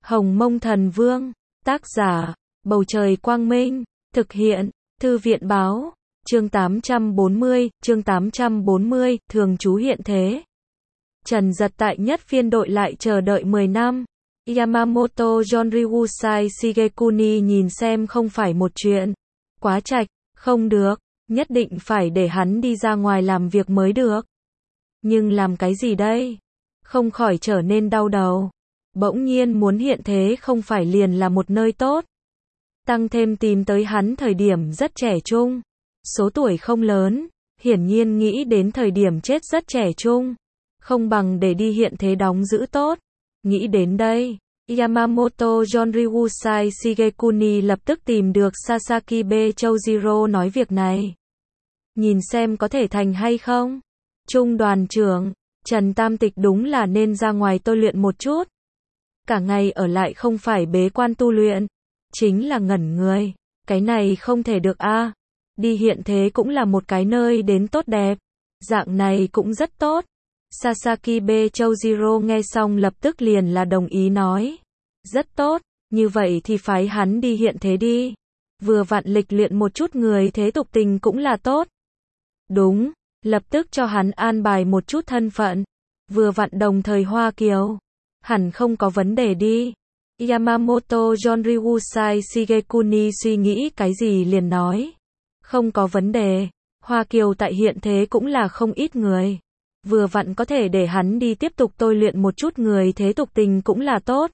Hồng Mông Thần Vương, tác giả, Bầu Trời Quang Minh, thực hiện, Thư viện Báo, chương 840, thường trú hiện thế. Trần Dật tại nhất phiên đội lại chờ đợi 10 năm. Yamamoto Yonryusai Shigekuni nhìn xem không phải một chuyện. Quá chạch, không được, nhất định phải để hắn đi ra ngoài làm việc mới được. Nhưng làm cái gì đây? Không khỏi trở nên đau đầu. Bỗng nhiên muốn hiện thế không phải liền là một nơi tốt. Tăng thêm tìm tới hắn thời điểm rất trẻ trung. Số tuổi không lớn, hiển nhiên nghĩ đến thời điểm chết rất trẻ trung. Không bằng để đi hiện thế đóng giữ tốt. Nghĩ đến đây, Yamamoto Yonryusai Shigekuni lập tức tìm được Sasakibe Choujiro nói việc này. Nhìn xem có thể thành hay không. Trung đoàn trưởng, Trần Tam Tịch đúng là nên ra ngoài tôi luyện một chút. Cả ngày ở lại không phải bế quan tu luyện, chính là ngẩn người. Cái này không thể được a. Đi hiện thế cũng là một cái nơi đến tốt đẹp. Dạng này cũng rất tốt. Sasakibe Choujiro nghe xong lập tức liền là đồng ý nói. Rất tốt, như vậy thì phái hắn đi hiện thế đi. Vừa vặn lịch luyện một chút người thế tục tình cũng là tốt. Đúng, lập tức cho hắn an bài một chút thân phận. Vừa vặn đồng thời Hoa Kiều. Hẳn không có vấn đề đi. Yamamoto Yonryusai Shigekuni suy nghĩ cái gì liền nói. Không có vấn đề. Hoa Kiều tại hiện thế cũng là không ít người. Vừa vặn có thể để hắn đi tiếp tục tôi luyện một chút người thế tục tình cũng là tốt.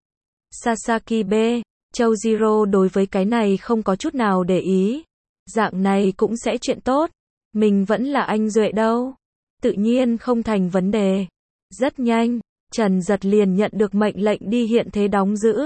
Sasakibe Choujiro đối với cái này không có chút nào để ý. Dạng này cũng sẽ chuyện tốt. Mình vẫn là anh Duệ đâu. Tự nhiên không thành vấn đề. Rất nhanh, Trần Dật liền nhận được mệnh lệnh đi hiện thế đóng giữ.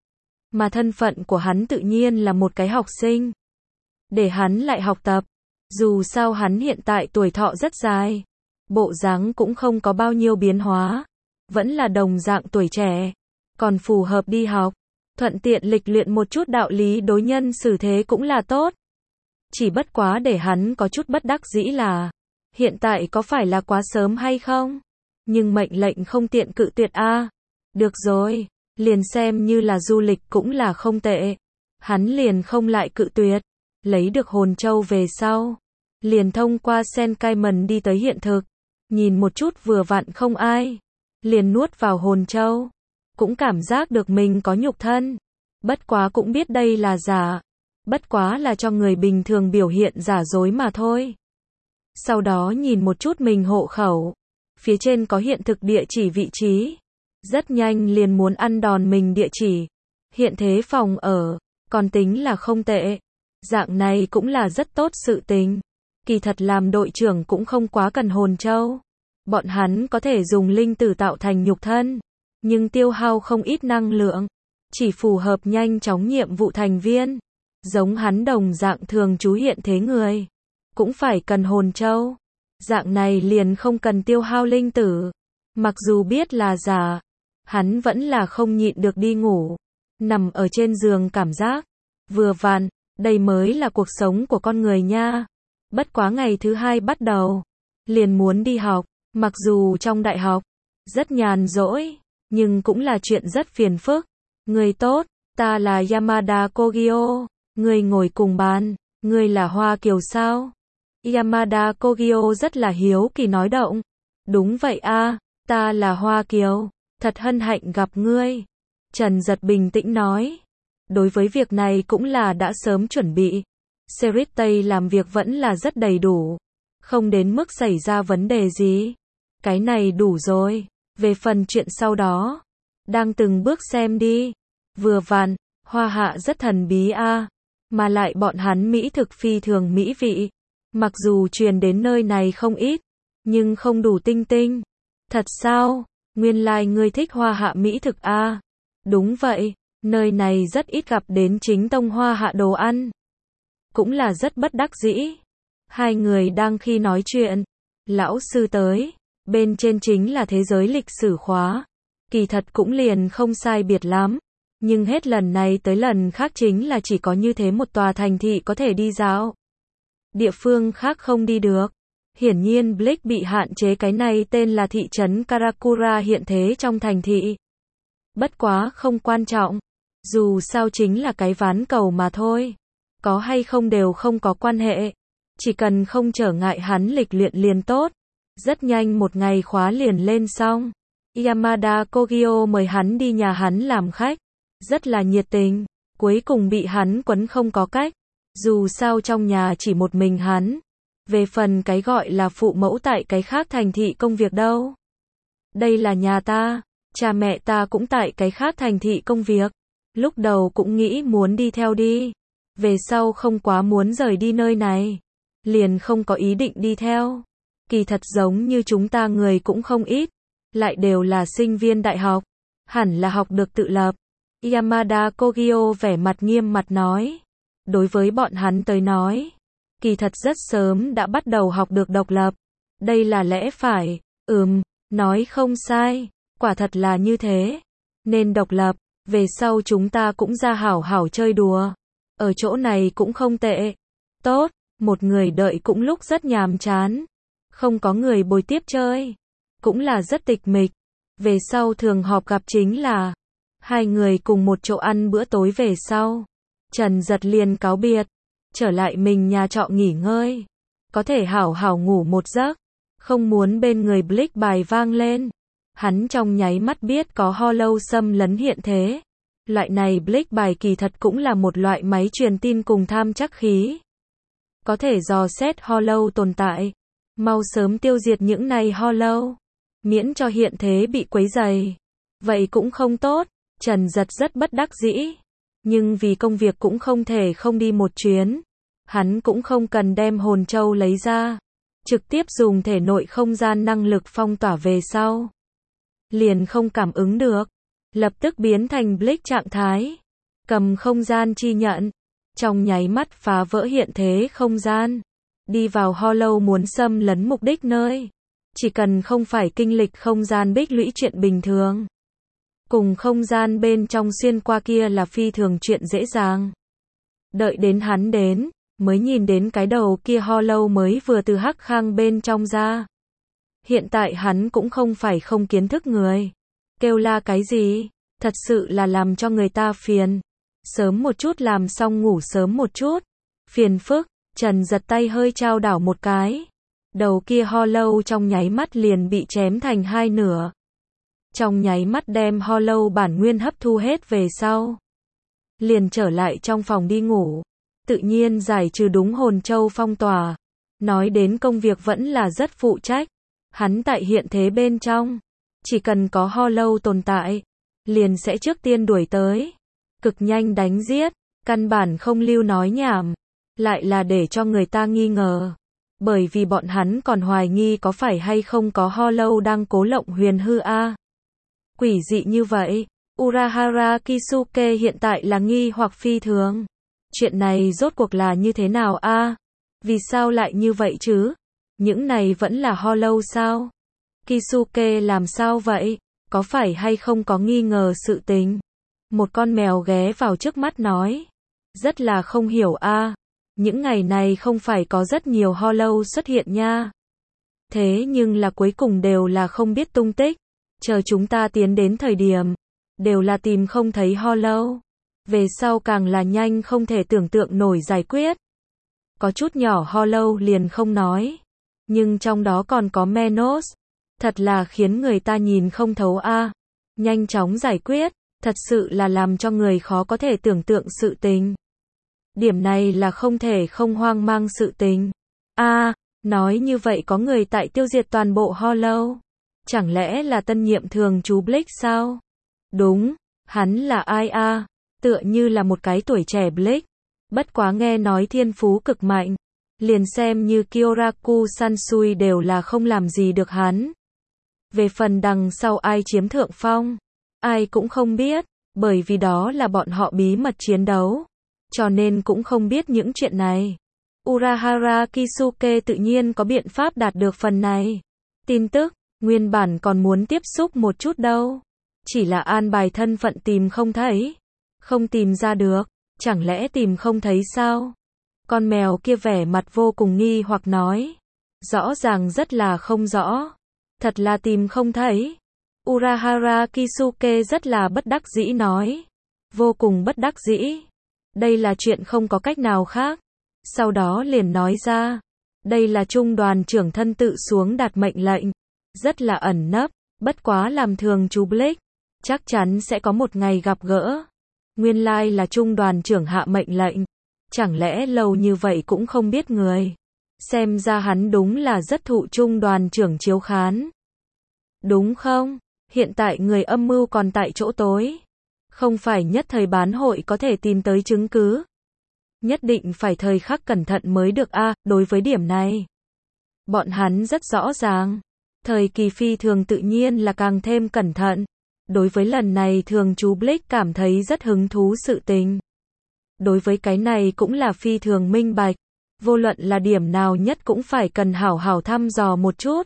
Mà thân phận của hắn tự nhiên là một cái học sinh. Để hắn lại học tập. Dù sao hắn hiện tại tuổi thọ rất dài. Bộ dáng cũng không có bao nhiêu biến hóa. Vẫn là đồng dạng tuổi trẻ. Còn phù hợp đi học. Thuận tiện lịch luyện một chút đạo lý đối nhân xử thế cũng là tốt. Chỉ bất quá để hắn có chút bất đắc dĩ là. Hiện tại có phải là quá sớm hay không? Nhưng mệnh lệnh không tiện cự tuyệt a. Được rồi, liền xem như là du lịch cũng là không tệ. Hắn liền không lại cự tuyệt. Lấy được hồn châu về sau. Liền thông qua Senkaimon đi tới hiện thực. Nhìn một chút vừa vặn không ai. Liền nuốt vào hồn châu. Cũng cảm giác được mình có nhục thân. Bất quá cũng biết đây là giả. Bất quá là cho người bình thường biểu hiện giả dối mà thôi. Sau đó nhìn một chút mình hộ khẩu. Phía trên có hiện thực địa chỉ vị trí. Rất nhanh liền muốn ăn đòn mình địa chỉ. Hiện thế phòng ở. Còn tính là không tệ. Dạng này cũng là rất tốt sự tình. Kỳ thật làm đội trưởng cũng không quá cần hồn châu. Bọn hắn có thể dùng linh tử tạo thành nhục thân. Nhưng tiêu hao không ít năng lượng. Chỉ phù hợp nhanh chóng nhiệm vụ thành viên. Giống hắn đồng dạng thường trú hiện thế người. Cũng phải cần hồn châu. Dạng này liền không cần tiêu hao linh tử. Mặc dù biết là giả. Hắn vẫn là không nhịn được đi ngủ. Nằm ở trên giường cảm giác. Vừa vặn, đây mới là cuộc sống của con người nha. Bất quá ngày thứ 2 bắt đầu. Liền muốn đi học. Mặc dù trong đại học. Rất nhàn rỗi. Nhưng cũng là chuyện rất phiền phức. Người tốt, ta là Yamada Kogyo. Người ngồi cùng bàn. Người là Hoa Kiều sao? Yamada Kogyo rất là hiếu kỳ nói động. Đúng vậy a, ta là Hoa Kiều. Thật hân hạnh gặp ngươi. Trần Dật bình tĩnh nói. Đối với việc này cũng là đã sớm chuẩn bị. Serit Tây làm việc vẫn là rất đầy đủ. Không đến mức xảy ra vấn đề gì. Cái này đủ rồi. Về phần chuyện sau đó. Đang từng bước xem đi. Vừa vặn, Hoa Hạ rất thần bí a. Mà lại bọn hắn mỹ thực phi thường mỹ vị. Mặc dù truyền đến nơi này không ít. Nhưng không đủ tinh tinh. Thật sao? Nguyên lai ngươi thích Hoa Hạ mỹ thực a. Đúng vậy. Nơi này rất ít gặp đến chính tông Hoa Hạ đồ ăn. Cũng là rất bất đắc dĩ. Hai người đang khi nói chuyện. Lão sư tới. Bên trên chính là thế giới lịch sử khóa. Kỳ thật cũng liền không sai biệt lắm. Nhưng hết lần này tới lần khác chính là chỉ có như thế một tòa thành thị có thể đi dạo. Địa phương khác không đi được. Hiển nhiên Blake bị hạn chế cái này tên là thị trấn Karakura hiện thế trong thành thị. Bất quá không quan trọng. Dù sao chính là cái ván cầu mà thôi. Có hay không đều không có quan hệ. Chỉ cần không trở ngại hắn lịch luyện liền tốt. Rất nhanh một ngày khóa liền lên xong. Yamada Kogyo mời hắn đi nhà hắn làm khách. Rất là nhiệt tình. Cuối cùng bị hắn quấn không có cách. Dù sao trong nhà chỉ một mình hắn. Về phần cái gọi là phụ mẫu tại cái khác thành thị công việc đâu. Đây là nhà ta. Cha mẹ ta cũng tại cái khác thành thị công việc. Lúc đầu cũng nghĩ muốn đi theo đi. Về sau không quá muốn rời đi nơi này. Liền không có ý định đi theo. Kỳ thật giống như chúng ta người cũng không ít. Lại đều là sinh viên đại học. Hẳn là học được tự lập. Yamada Kogyo vẻ mặt nghiêm mặt nói. Đối với bọn hắn tới nói. Kỳ thật rất sớm đã bắt đầu học được độc lập. Đây là lẽ phải. Nói không sai. Quả thật là như thế. Nên độc lập. Về sau chúng ta cũng ra hảo hảo chơi đùa. Ở chỗ này cũng không tệ. Tốt. Một người đợi cũng lúc rất nhàm chán. Không có người bồi tiếp chơi. Cũng là rất tịch mịch. Về sau thường họp gặp chính là hai người cùng một chỗ ăn bữa tối về sau. Trần Giật liền cáo biệt. Trở lại mình nhà trọ nghỉ ngơi. Có thể hảo hảo ngủ một giấc. Không muốn bên người Blix bài vang lên. Hắn trong nháy mắt biết có Hollow xâm lấn hiện thế. Loại này Blix bài kỳ thật cũng là một loại máy truyền tin cùng tham chắc khí. Có thể dò xét Hollow tồn tại. Mau sớm tiêu diệt những này Hollow. Miễn cho hiện thế bị quấy rầy. Vậy cũng không tốt. Trần Giật rất bất đắc dĩ. Nhưng vì công việc cũng không thể không đi một chuyến. Hắn cũng không cần đem hồn châu lấy ra. Trực tiếp dùng thể nội không gian năng lực phong tỏa về sau. Liền không cảm ứng được. Lập tức biến thành Blix trạng thái. Cầm không gian chi nhận. Trong nháy mắt phá vỡ hiện thế không gian. Đi vào Hollow muốn xâm lấn mục đích nơi. Chỉ cần không phải kinh lịch không gian bích lũy chuyện bình thường. Cùng không gian bên trong xuyên qua kia là phi thường chuyện dễ dàng. Đợi đến hắn đến, mới nhìn đến cái đầu kia Hollow mới vừa từ hắc khang bên trong ra. Hiện tại hắn cũng không phải không kiến thức người. Kêu la cái gì? Thật sự là làm cho người ta phiền. Sớm một chút làm xong ngủ sớm một chút. Phiền phức. Trần Giật tay hơi trao đảo một cái. Đầu kia Hollow trong nháy mắt liền bị chém thành hai nửa. Trong nháy mắt đem Hollow bản nguyên hấp thu hết về sau. Liền trở lại trong phòng đi ngủ. Tự nhiên giải trừ đúng hồn châu phong tỏa. Nói đến công việc vẫn là rất phụ trách. Hắn tại hiện thế bên trong. Chỉ cần có Hollow tồn tại. Liền sẽ trước tiên đuổi tới. Cực nhanh đánh giết. Căn bản không lưu nói nhảm. Lại là để cho người ta nghi ngờ. Bởi vì bọn hắn còn hoài nghi có phải hay không có Hollow đang cố lộng huyền hư a. Quỷ dị như vậy. Urahara Kisuke hiện tại là nghi hoặc phi thường. Chuyện này rốt cuộc là như thế nào a? Vì sao lại như vậy chứ? Những này vẫn là Hollow sao? Kisuke làm sao vậy? Có phải hay không có nghi ngờ sự tình? Một con mèo ghé vào trước mắt nói. Rất là không hiểu a. Những ngày này không phải có rất nhiều Hollow xuất hiện nha. Thế nhưng là cuối cùng đều là không biết tung tích. Chờ chúng ta tiến đến thời điểm. Đều là tìm không thấy Hollow. Về sau càng là nhanh không thể tưởng tượng nổi giải quyết. Có chút nhỏ Hollow liền không nói. Nhưng trong đó còn có Menos. Thật là khiến người ta nhìn không thấu a. Nhanh chóng giải quyết. Thật sự là làm cho người khó có thể tưởng tượng sự tình. Điểm này là không thể không hoang mang sự tình. Nói như vậy có người tại tiêu diệt toàn bộ Hollow. Chẳng lẽ là tân nhiệm thường chú Blix sao? Đúng, hắn là ai a? Tựa như là một cái tuổi trẻ Blix. Bất quá nghe nói thiên phú cực mạnh. Liền xem như Kyoraku Sansui đều là không làm gì được hắn. Về phần đằng sau ai chiếm thượng phong, ai cũng không biết, bởi vì đó là bọn họ bí mật chiến đấu. Cho nên cũng không biết những chuyện này. Urahara Kisuke tự nhiên có biện pháp đạt được phần này. Tin tức, nguyên bản còn muốn tiếp xúc một chút đâu. Chỉ là an bài thân phận tìm không thấy. Không tìm ra được, chẳng lẽ tìm không thấy sao? Con mèo kia vẻ mặt vô cùng nghi hoặc nói. Rõ ràng rất là không rõ. Thật là tìm không thấy. Urahara Kisuke rất là bất đắc dĩ nói. Vô cùng bất đắc dĩ. Đây là chuyện không có cách nào khác. Sau đó liền nói ra. Đây là trung đoàn trưởng thân tự xuống đạt mệnh lệnh. Rất là ẩn nấp. Bất quá làm thường chú Blake. Chắc chắn sẽ có một ngày gặp gỡ. Nguyên lai là trung đoàn trưởng hạ mệnh lệnh. Chẳng lẽ lâu như vậy cũng không biết người. Xem ra hắn đúng là rất thụ trung đoàn trưởng chiếu khán. Đúng không? Hiện tại người âm mưu còn tại chỗ tối. Không phải nhất thời bán hội có thể tìm tới chứng cứ. Nhất định phải thời khắc cẩn thận mới được a. Đối với điểm này, bọn hắn rất rõ ràng. Thời kỳ phi thường tự nhiên là càng thêm cẩn thận. Đối với lần này thường chú Blake cảm thấy rất hứng thú sự tình. Đối với cái này cũng là phi thường minh bạch. Vô luận là điểm nào nhất cũng phải cần hảo hảo thăm dò một chút.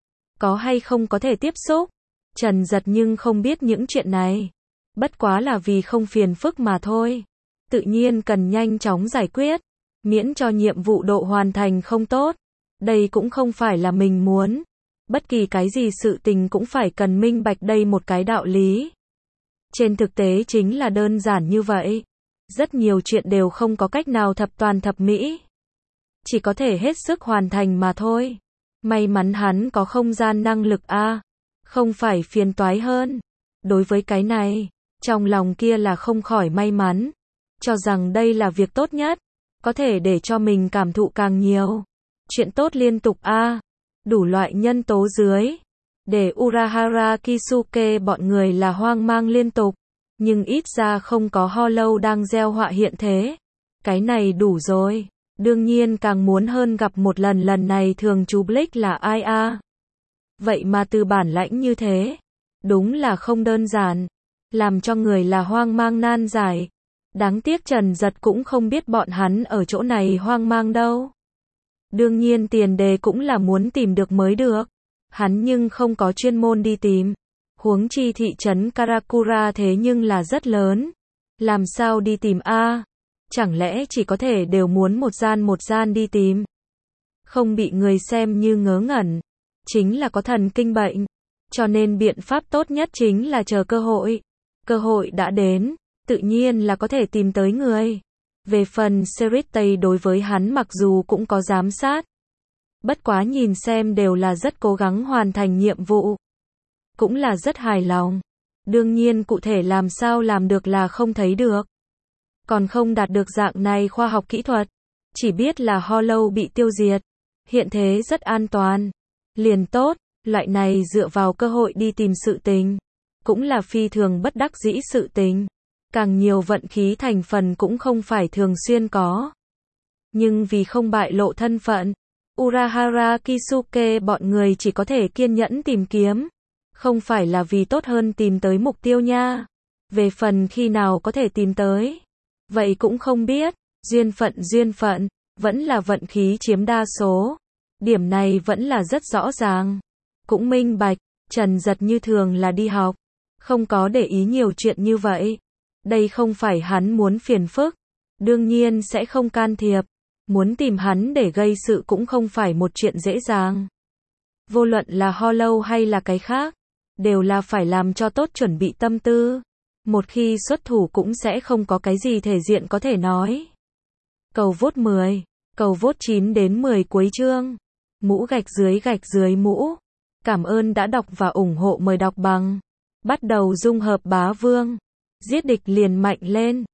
Có hay không có thể tiếp xúc. Trần Giật nhưng không biết những chuyện này. Bất quá là vì không phiền phức mà thôi. Tự nhiên cần nhanh chóng giải quyết. Miễn cho nhiệm vụ độ hoàn thành không tốt. Đây cũng không phải là mình muốn. Bất kỳ cái gì sự tình cũng phải cần minh bạch đây một cái đạo lý. Trên thực tế chính là đơn giản như vậy. Rất nhiều chuyện đều không có cách nào thập toàn thập mỹ. Chỉ có thể hết sức hoàn thành mà thôi. May mắn hắn có không gian năng lực a. Không phải phiền toái hơn. Đối với cái này, trong lòng kia là không khỏi may mắn. Cho rằng đây là việc tốt nhất. Có thể để cho mình cảm thụ càng nhiều. Chuyện tốt liên tục a. Đủ loại nhân tố dưới. Để Urahara Kisuke bọn người là hoang mang liên tục. Nhưng ít ra không có Hollow đang gieo họa hiện thế. Cái này đủ rồi. Đương nhiên càng muốn hơn gặp một lần này thường chú Blake là ai a. Vậy mà từ bản lãnh như thế. Đúng là không đơn giản. Làm cho người là hoang mang nan giải. Đáng tiếc Trần Giật cũng không biết bọn hắn ở chỗ này hoang mang đâu. Đương nhiên tiền đề cũng là muốn tìm được mới được. Hắn nhưng không có chuyên môn đi tìm. Huống chi thị trấn Karakura thế nhưng là rất lớn. Làm sao đi tìm a? Chẳng lẽ chỉ có thể đều muốn một gian đi tìm? Không bị người xem như ngớ ngẩn. Chính là có thần kinh bệnh. Cho nên biện pháp tốt nhất chính là chờ cơ hội. Cơ hội đã đến, tự nhiên là có thể tìm tới người. Về phần Seritei đối với hắn mặc dù cũng có giám sát. Bất quá nhìn xem đều là rất cố gắng hoàn thành nhiệm vụ. Cũng là rất hài lòng. Đương nhiên cụ thể làm sao làm được là không thấy được. Còn không đạt được dạng này khoa học kỹ thuật. Chỉ biết là Hollow bị tiêu diệt. Hiện thế rất an toàn. Liền tốt, loại này dựa vào cơ hội đi tìm sự tình. Cũng là phi thường bất đắc dĩ sự tình. Càng nhiều vận khí thành phần cũng không phải thường xuyên có. Nhưng vì không bại lộ thân phận, Urahara Kisuke bọn người chỉ có thể kiên nhẫn tìm kiếm. Không phải là vì tốt hơn tìm tới mục tiêu nha. Về phần khi nào có thể tìm tới. Vậy cũng không biết. Duyên phận, vẫn là vận khí chiếm đa số. Điểm này vẫn là rất rõ ràng. Cũng minh bạch, Trần Giật như thường là đi học. Không có để ý nhiều chuyện như vậy. Đây không phải hắn muốn phiền phức. Đương nhiên sẽ không can thiệp. Muốn tìm hắn để gây sự cũng không phải một chuyện dễ dàng. Vô luận là Hollow hay là cái khác. Đều là phải làm cho tốt chuẩn bị tâm tư. Một khi xuất thủ cũng sẽ không có cái gì thể diện có thể nói. Cầu vote 10. Cầu vote 9 đến 10 cuối chương. Mũ gạch dưới mũ. Cảm ơn đã đọc và ủng hộ, mời đọc bằng. Bắt đầu dung hợp bá vương. Giết địch liền mạnh lên.